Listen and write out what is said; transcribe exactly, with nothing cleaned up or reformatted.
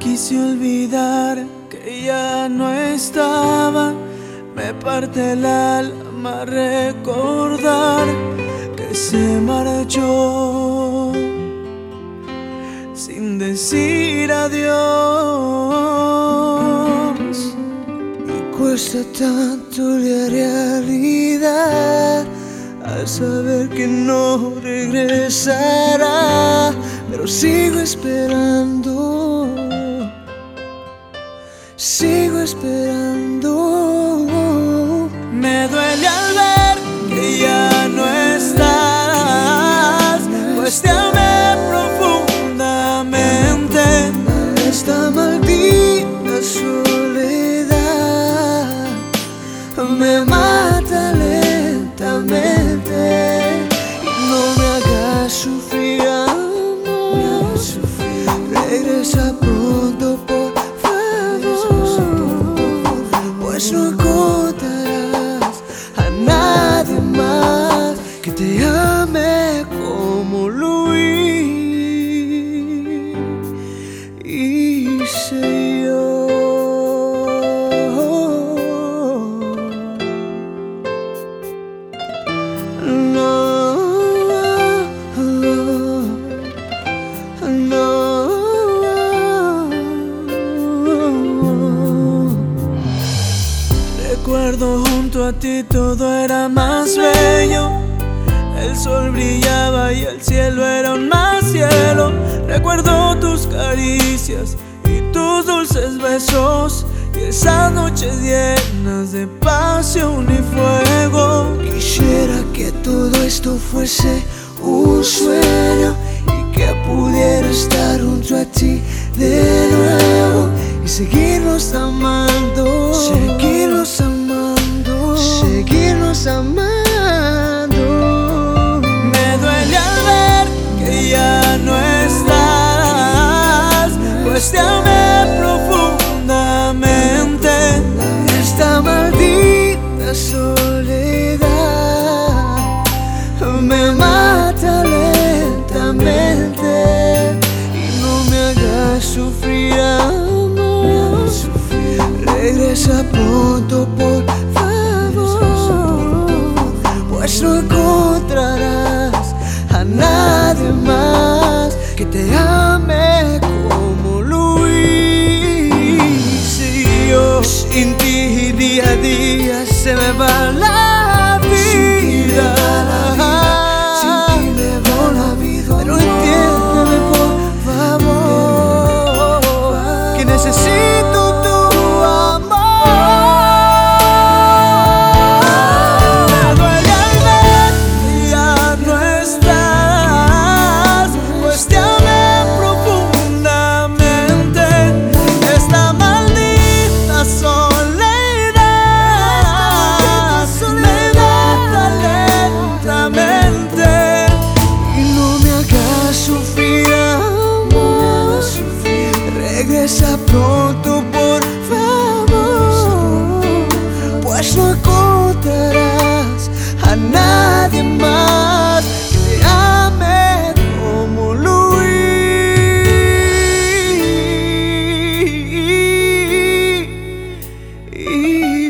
quise olvidar que ya no estaba. Me parte el alma recordar que se marchó sin decir adiós. Y cuesta tanto la realidad al saber que no regresará, pero sigo esperando, sigo esperando. Me duele al ver que ya no estás, pues te amé profundamente. Esta maldita soledad me mata lentamente. No me hagas sufrir, amor, regresa pronto, por favor, pues no encontrarás a nadie más que te ame como lo hice yo. Recuerdo junto a ti todo era más bello. El sol brillaba y el cielo era un más cielo. Recuerdo tus caricias y tus dulces besos y esas noches llenas de pasión y fuego. Quisiera que todo esto fuese un sueño y que pudiera estar junto a ti de nuevo y seguirnos amando, seguirnos amando, seguirnos amando. Me duele al ver que ya no estás, pues te amé profundamente. Esta maldita soledad me mata lentamente. Y no me hagas sufrir, amor, regresa pronto, por favor, pues no encontrarás a nadie más que te ame como lo hice yo. Sin ti día a día se me va la vida, sin ti me va la vida. Pero entiéndeme por favor, que necesito tu amor. Me duele al ver que ya no estás, pues te amé profundamente. Esta maldita soledad me mata lentamente. Y no me hagas sufrir, amor, regresa pronto, por favor, pues no encontrarás a nadie más que te ame como lo hice.